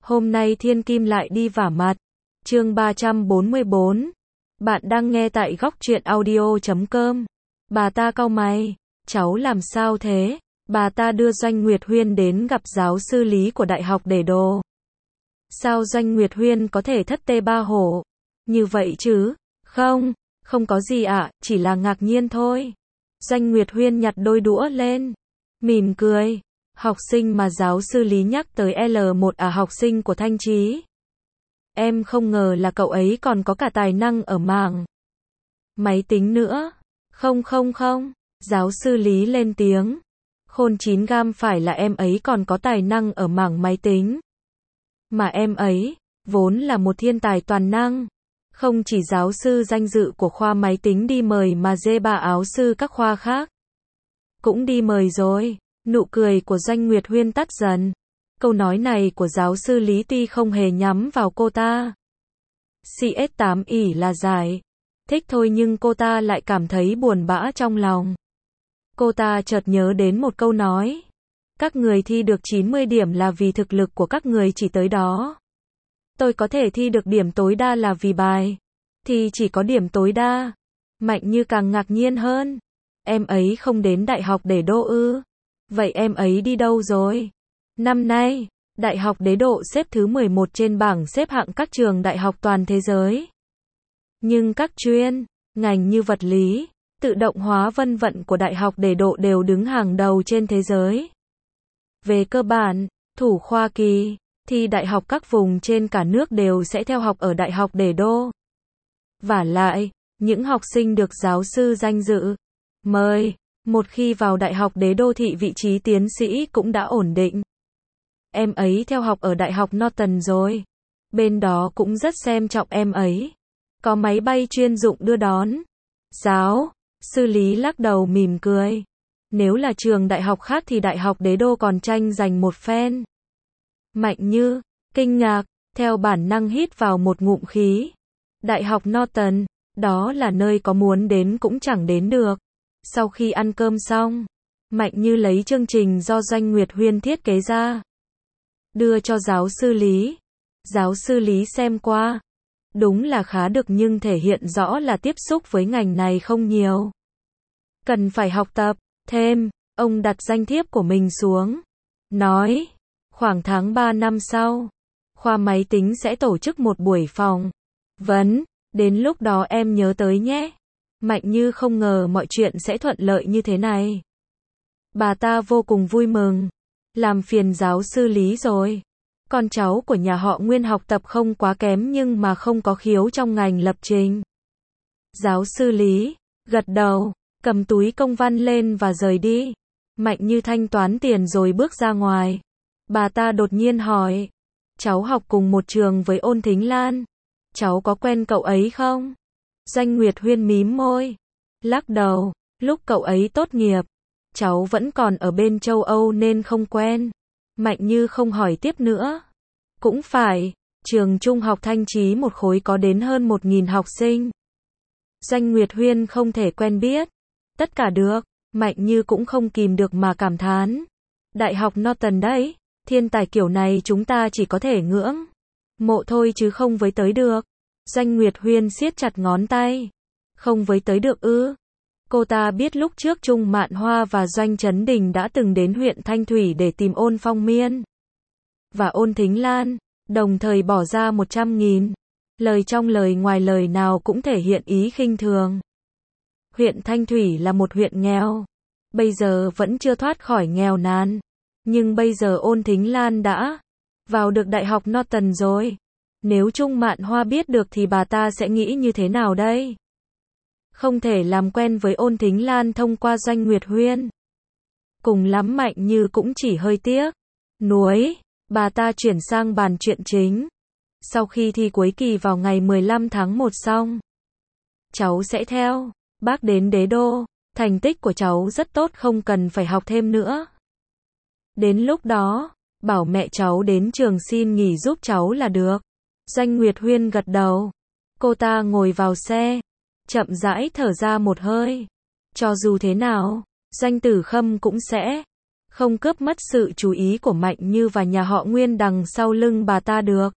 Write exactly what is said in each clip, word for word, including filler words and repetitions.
Hôm nay Thiên Kim lại đi vả mặt. Chương ba trăm bốn mươi bốn. Bạn đang nghe tại góc truyện audio chấm com. Bà ta cau mày. Cháu làm sao thế? Bà ta đưa Doanh Nguyệt Huyên đến gặp giáo sư lý của Đại học để đồ. Sao Doanh Nguyệt Huyên có thể thất tê ba hổ? Như vậy chứ? Không, không có gì ạ, chỉ là ngạc nhiên thôi. Doanh Nguyệt Huyên nhặt đôi đũa lên. Mỉm cười. Học sinh mà giáo sư lý nhắc tới L một à, học sinh của Thanh Chí. Em không ngờ là cậu ấy còn có cả tài năng ở mảng máy tính nữa. Không không không, giáo sư lý lên tiếng. Khôn chín gam phải là em ấy còn có tài năng ở mảng máy tính. Mà em ấy, vốn là một thiên tài toàn năng. Không chỉ giáo sư danh dự của khoa máy tính đi mời mà dê bà áo sư các khoa khác cũng đi mời rồi. Nụ cười của Doanh Nguyệt Huyên tắt dần. Câu nói này của giáo sư Lý tuy không hề nhắm vào cô ta. xê ét tám ỉ là giải thích thôi, nhưng cô ta lại cảm thấy buồn bã trong lòng. Cô ta chợt nhớ đến một câu nói. Các người thi được chín mươi điểm là vì thực lực của các người chỉ tới đó. Tôi có thể thi được điểm tối đa là vì bài thì chỉ có điểm tối đa. Mạnh Như càng ngạc nhiên hơn. Em ấy không đến đại học để đô ư? Vậy em ấy đi đâu rồi? Năm nay, Đại học Đế Độ xếp thứ mười một trên bảng xếp hạng các trường đại học toàn thế giới. Nhưng các chuyên ngành như vật lý, tự động hóa vân vân của Đại học Đế Độ đều đứng hàng đầu trên thế giới. Về cơ bản, thủ khoa kỳ, thì đại học các vùng trên cả nước đều sẽ theo học ở Đại học Đế Đô. Vả lại, những học sinh được giáo sư danh dự mời, một khi vào Đại học Đế Đô thì vị trí tiến sĩ cũng đã ổn định. Em ấy theo học ở Đại học Norton rồi. Bên đó cũng rất xem trọng em ấy. Có máy bay chuyên dụng đưa đón. Giáo sư Lý lắc đầu mỉm cười. Nếu là trường đại học khác thì Đại học Đế Đô còn tranh giành một phen. Mạnh Như kinh ngạc, theo bản năng hít vào một ngụm khí. Đại học Norton, đó là nơi có muốn đến cũng chẳng đến được. Sau khi ăn cơm xong, Mạnh Như lấy chương trình do Doanh Nguyệt Huyên thiết kế ra, đưa cho giáo sư Lý. Giáo sư Lý xem qua. Đúng là khá được, nhưng thể hiện rõ là tiếp xúc với ngành này không nhiều. Cần phải học tập thêm. Ông đặt danh thiếp của mình xuống. Nói, khoảng tháng ba năm sau, khoa máy tính sẽ tổ chức một buổi phỏng vấn. Đến lúc đó em nhớ tới nhé. Mạnh Như không ngờ mọi chuyện sẽ thuận lợi như thế này. Bà ta vô cùng vui mừng. Làm phiền giáo sư Lý rồi. Con cháu của nhà họ Nguyên học tập không quá kém nhưng mà không có khiếu trong ngành lập trình. Giáo sư Lý gật đầu, cầm túi công văn lên và rời đi. Mạnh Như thanh toán tiền rồi bước ra ngoài. Bà ta đột nhiên hỏi. Cháu học cùng một trường với Ôn Thính Lan. Cháu có quen cậu ấy không? Doanh Nguyệt Huyên mím môi, lắc đầu. Lúc cậu ấy tốt nghiệp, cháu vẫn còn ở bên châu Âu nên không quen. Mạnh Như không hỏi tiếp nữa. Cũng phải, trường trung học Thanh Chí một khối có đến hơn một nghìn học sinh. Doanh Nguyệt Huyên không thể quen biết tất cả được. Mạnh Như cũng không kìm được mà cảm thán. Đại học Norton đấy, thiên tài kiểu này chúng ta chỉ có thể ngưỡng mộ thôi chứ không với tới được. Doanh Nguyệt Huyên siết chặt ngón tay. Không với tới được ư? Cô ta biết lúc trước Trung Mạn Hoa và Doanh Trấn Đình đã từng đến huyện Thanh Thủy để tìm Ôn Phong Miên và Ôn Thính Lan, đồng thời bỏ ra một trăm nghìn. Lời trong lời ngoài lời nào cũng thể hiện ý khinh thường. Huyện Thanh Thủy là một huyện nghèo. Bây giờ vẫn chưa thoát khỏi nghèo nàn. Nhưng bây giờ Ôn Thính Lan đã vào được Đại học Norton rồi. Nếu Trung Mạn Hoa biết được thì bà ta sẽ nghĩ như thế nào đây? Không thể làm quen với Ôn Thính Lan thông qua Doanh Nguyệt Huyên. Cùng lắm Mạnh Như cũng chỉ hơi tiếc nuối. Bà ta chuyển sang bàn chuyện chính. Sau khi thi cuối kỳ vào ngày mười lăm tháng một xong, cháu sẽ theo bác đến Đế Đô. Thành tích của cháu rất tốt, không cần phải học thêm nữa. Đến lúc đó, bảo mẹ cháu đến trường xin nghỉ giúp cháu là được. Doanh Nguyệt Huyên gật đầu. Cô ta ngồi vào xe, chậm rãi thở ra một hơi. Cho dù thế nào, Doanh Tử Khâm cũng sẽ không cướp mất sự chú ý của Mạnh Như và nhà họ Nguyên đằng sau lưng bà ta được.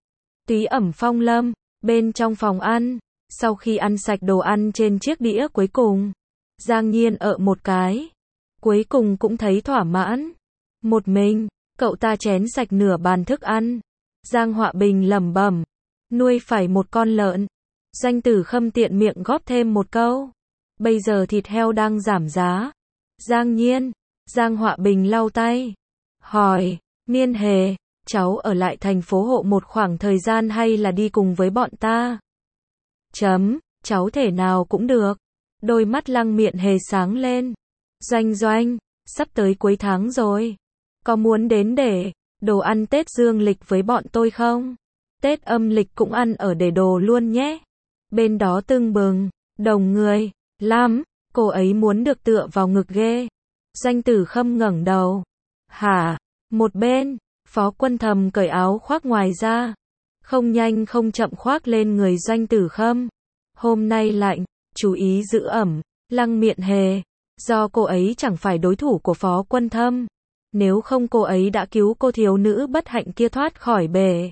Túy ẩm phong lâm, bên trong phòng ăn, sau khi ăn sạch đồ ăn trên chiếc đĩa cuối cùng, Giang Nhiên ợ một cái, cuối cùng cũng thấy thỏa mãn. Một mình, cậu ta chén sạch nửa bàn thức ăn. Giang Họa Bình lẩm bẩm, nuôi phải một con lợn. Doanh Tử Khâm tiện miệng góp thêm một câu, bây giờ thịt heo đang giảm giá. Giang Nhiên, Giang Họa Bình lau tay, hỏi, Miên Hề, cháu ở lại thành phố Hộ một khoảng thời gian hay là đi cùng với bọn ta? Chấm, cháu thể nào cũng được. Đôi mắt Lăng Miện Hề sáng lên. Doanh Doanh, sắp tới cuối tháng rồi. Có muốn đến để đồ ăn Tết dương lịch với bọn tôi không? Tết âm lịch cũng ăn ở để đồ luôn nhé. Bên đó tưng bừng, đồng người, lắm, cô ấy muốn được tựa vào ngực ghê. Doanh Tử Khâm ngẩng đầu. Hả? Một bên, Phó Quân Thầm cởi áo khoác ngoài ra. Không nhanh không chậm khoác lên người Doanh Tử Khâm. Hôm nay lạnh, chú ý giữ ẩm. Lăng Miện Hề, do cô ấy chẳng phải đối thủ của Phó Quân Thâm. Nếu không cô ấy đã cứu cô thiếu nữ bất hạnh kia thoát khỏi bể.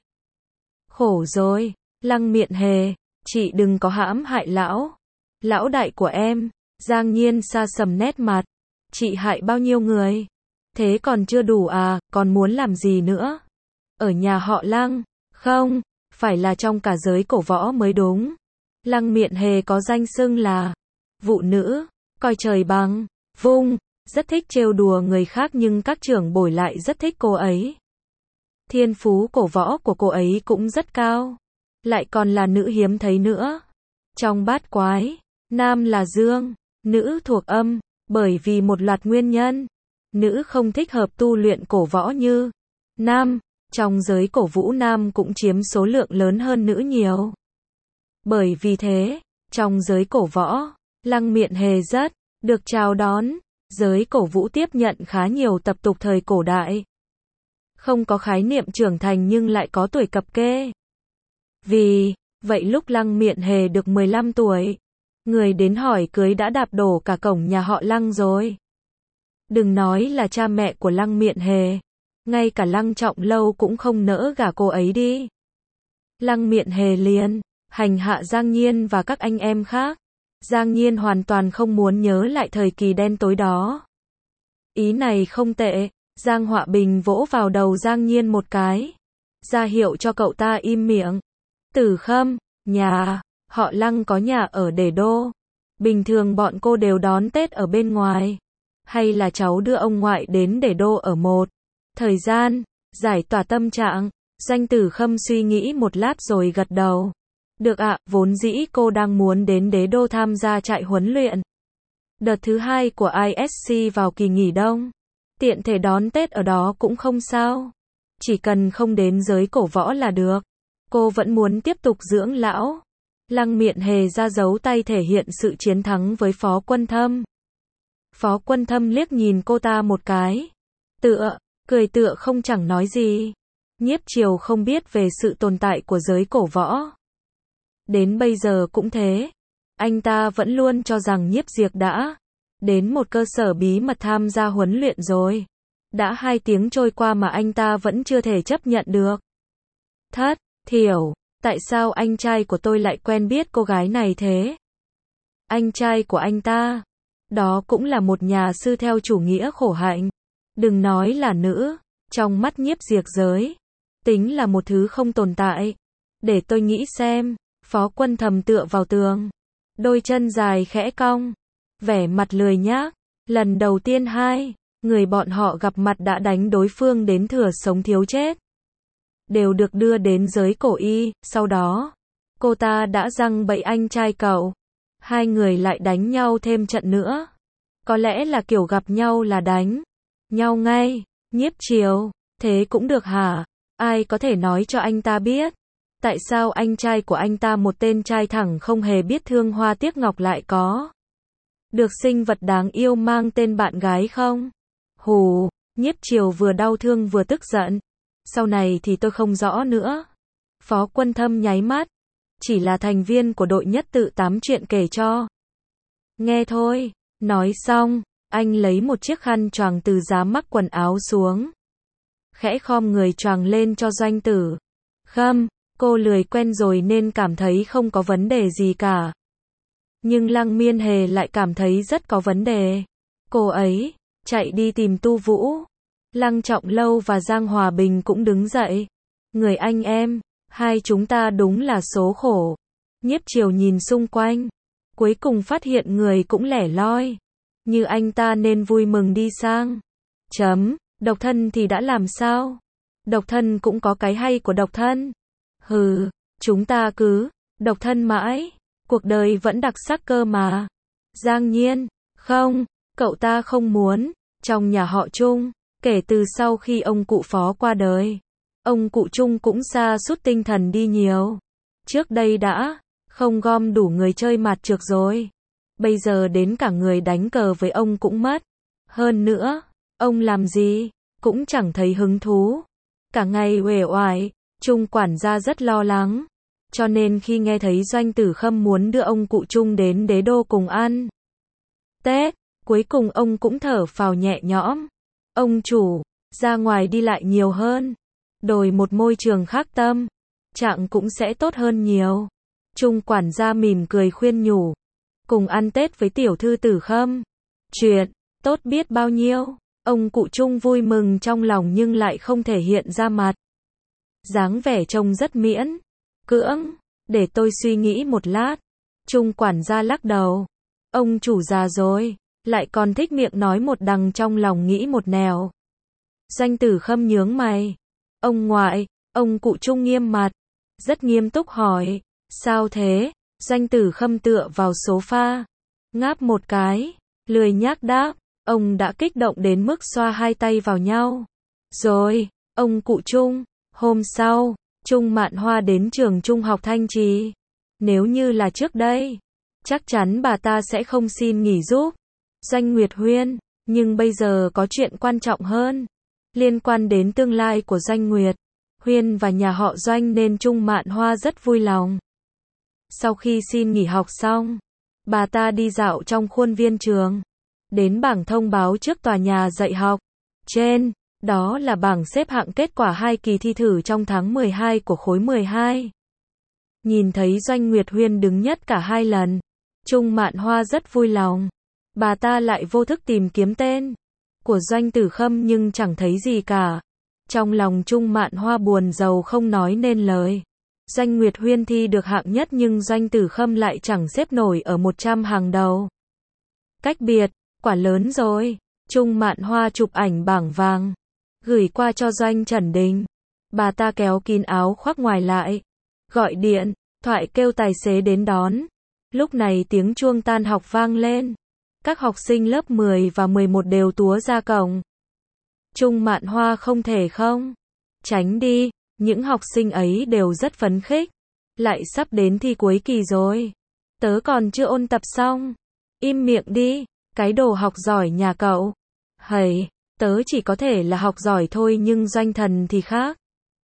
Khổ rồi, Lăng Miện Hề, chị đừng có hãm hại lão. Lão đại của em. Giang Nhiên sa sầm nét mặt. Chị hại bao nhiêu người? Thế còn chưa đủ à, còn muốn làm gì nữa? Ở nhà họ Lăng, không, phải là trong cả giới cổ võ mới đúng. Lăng Miện Hề có danh xưng là vụ nữ, coi trời bằng vung, rất thích trêu đùa người khác nhưng các trưởng bối lại rất thích cô ấy. Thiên phú cổ võ của cô ấy cũng rất cao, lại còn là nữ hiếm thấy nữa. Trong bát quái, nam là dương, nữ thuộc âm, bởi vì một loạt nguyên nhân, nữ không thích hợp tu luyện cổ võ như nam. Trong giới cổ vũ nam cũng chiếm số lượng lớn hơn nữ nhiều. Bởi vì thế, trong giới cổ võ, Lăng Miện Hề rất được chào đón. Giới cổ vũ tiếp nhận khá nhiều tập tục thời cổ đại. Không có khái niệm trưởng thành nhưng lại có tuổi cập kê. Vì vậy lúc Lăng Miện Hề được mười lăm tuổi, người đến hỏi cưới đã đạp đổ cả cổng nhà họ Lăng rồi. Đừng nói là cha mẹ của Lăng Miện Hề, ngay cả Lăng Trọng Lâu cũng không nỡ gả cô ấy đi. Lăng Miện Hề liền hành hạ Giang Nhiên và các anh em khác. Giang Nhiên hoàn toàn không muốn nhớ lại thời kỳ đen tối đó. Ý này không tệ. Giang Họa Bình vỗ vào đầu Giang Nhiên một cái, ra hiệu cho cậu ta im miệng. Tử Khâm, nhà họ Lăng có nhà ở Để Đô. Bình thường bọn cô đều đón Tết ở bên ngoài. Hay là cháu đưa ông ngoại đến Để Đô ở một thời gian, giải tỏa tâm trạng. Doanh Tử Khâm suy nghĩ một lát rồi gật đầu. Được ạ, vốn dĩ cô đang muốn đến Đế Đô tham gia trại huấn luyện đợt thứ hai của i ét xê vào kỳ nghỉ đông. Tiện thể đón Tết ở đó cũng không sao. Chỉ cần không đến giới cổ võ là được. Cô vẫn muốn tiếp tục dưỡng lão. Lăng Miện Hề ra dấu tay thể hiện sự chiến thắng với Phó Quân Thâm. Phó Quân Thâm liếc nhìn cô ta một cái. Tựa, cười tựa không chẳng nói gì. Nhiếp Triều không biết về sự tồn tại của giới cổ võ. Đến bây giờ cũng thế. Anh ta vẫn luôn cho rằng Nhiếp Diệc đã đến một cơ sở bí mật tham gia huấn luyện rồi. Đã hai tiếng trôi qua mà anh ta vẫn chưa thể chấp nhận được. Thất, thiểu, tại sao anh trai của tôi lại quen biết cô gái này thế? Anh trai của anh ta, đó cũng là một nhà sư theo chủ nghĩa khổ hạnh. Đừng nói là nữ, trong mắt Nhiếp Diệc giới, tính là một thứ không tồn tại. Để tôi nghĩ xem. Phó Quân Thầm tựa vào tường, đôi chân dài khẽ cong, vẻ mặt lười nhác. Lần đầu tiên hai người bọn họ gặp mặt đã đánh đối phương đến thừa sống thiếu chết. Đều được đưa đến giới cổ y, sau đó, cô ta đã giăng bẫy anh trai cậu. Hai người lại đánh nhau thêm trận nữa. Có lẽ là kiểu gặp nhau là đánh nhau ngay. Nhiếp Triều, thế cũng được hả? Ai có thể nói cho anh ta biết? Tại sao anh trai của anh ta một tên trai thẳng không hề biết thương hoa tiếc ngọc lại có được sinh vật đáng yêu mang tên bạn gái không? Hù, Nhiếp Triều vừa đau thương vừa tức giận. Sau này thì tôi không rõ nữa. Phó Quân Thâm nháy mắt. Chỉ là thành viên của đội nhất tự tám chuyện kể cho nghe thôi. Nói xong, Anh lấy một chiếc khăn choàng từ giá mắc quần áo xuống. Khẽ khom người choàng lên cho Doanh Tử Khâm. Cô lười quen rồi nên cảm thấy không có vấn đề gì cả. Nhưng Lăng Miên Hề lại cảm thấy rất có vấn đề. Cô ấy chạy đi tìm Tu Vũ. Lăng Trọng Lâu và Giang Hòa Bình cũng đứng dậy. Người anh em, hai chúng ta đúng là số khổ. Nhiếp Triều nhìn xung quanh, cuối cùng phát hiện người cũng lẻ loi. Như anh ta nên vui mừng đi sang. Chấm, độc thân thì đã làm sao? Độc thân cũng có cái hay của độc thân. Hừ, chúng ta cứ độc thân mãi, cuộc đời vẫn đặc sắc cơ mà. Giang Nhiên, không, cậu ta không muốn. Trong nhà họ Trung, kể từ sau khi ông cụ Phó qua đời, ông cụ Trung cũng sa sút tinh thần đi nhiều. Trước đây đã không gom đủ người chơi mặt trược rồi, bây giờ đến cả người đánh cờ với ông cũng mất. Hơn nữa, ông làm gì cũng chẳng thấy hứng thú, cả ngày uể oải. Trung quản gia rất lo lắng, cho nên khi nghe thấy Doanh Tử Khâm muốn đưa ông cụ Trung đến đế đô cùng ăn Tết, cuối cùng ông cũng thở phào nhẹ nhõm. Ông chủ, ra ngoài đi lại nhiều hơn, đổi một môi trường khác tâm trạng cũng sẽ tốt hơn nhiều. Trung quản gia mỉm cười khuyên nhủ, cùng ăn Tết với tiểu thư Tử Khâm, chuyện tốt biết bao nhiêu. Ông cụ Trung vui mừng trong lòng nhưng lại không thể hiện ra mặt. Dáng vẻ trông rất miễn cưỡng, để tôi suy nghĩ một lát. Trung quản gia lắc đầu, ông chủ già rồi, lại còn thích miệng nói một đằng trong lòng nghĩ một nẻo. Doanh Tử Khâm nhướng mày, ông ngoại. Ông cụ Trung nghiêm mặt, rất nghiêm túc hỏi, sao thế? Doanh Tử Khâm tựa vào sofa, ngáp một cái, lười nhác đáp. Ông đã kích động đến mức xoa hai tay vào nhau. Rồi, ông cụ Trung. Hôm sau, Trung Mạn Hoa đến trường trung học Thanh Trì. Nếu như là trước đây, chắc chắn bà ta sẽ không xin nghỉ giúp Doanh Nguyệt Huyên, nhưng bây giờ có chuyện quan trọng hơn, liên quan đến tương lai của Doanh Nguyệt Huyên và nhà họ Doanh nên Trung Mạn Hoa rất vui lòng. Sau khi xin nghỉ học xong, bà ta đi dạo trong khuôn viên trường, đến bảng thông báo trước tòa nhà dạy học. Trên đó là bảng xếp hạng kết quả hai kỳ thi thử trong tháng mười hai của khối mười hai. Nhìn thấy Doanh Nguyệt Huyên đứng nhất cả hai lần, Trung Mạn Hoa rất vui lòng. Bà ta lại vô thức tìm kiếm tên của Doanh Tử Khâm nhưng chẳng thấy gì cả. Trong lòng Trung Mạn Hoa buồn rầu không nói nên lời. Doanh Nguyệt Huyên thi được hạng nhất nhưng Doanh Tử Khâm lại chẳng xếp nổi ở một trăm hàng đầu. Cách biệt, quả lớn rồi. Trung Mạn Hoa chụp ảnh bảng vàng, gửi qua cho Doanh Trần Đình. Bà ta kéo kín áo khoác ngoài lại, gọi điện thoại kêu tài xế đến đón. Lúc này tiếng chuông tan học vang lên. Các học sinh lớp mười và mười một đều túa ra cổng. Trung Mạn Hoa không thể không tránh đi, những học sinh ấy đều rất phấn khích. Lại sắp đến thi cuối kỳ rồi, tớ còn chưa ôn tập xong. Im miệng đi, cái đồ học giỏi nhà cậu. Hầy, tớ chỉ có thể là học giỏi thôi nhưng Doanh thần thì khác.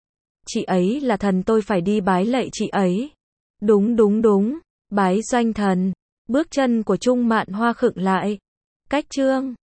Chị ấy là thần, tôi phải đi bái lạy chị ấy. Đúng đúng đúng, bái Doanh thần. Bước chân của Trung Mạn Hoa khựng lại. Cách chương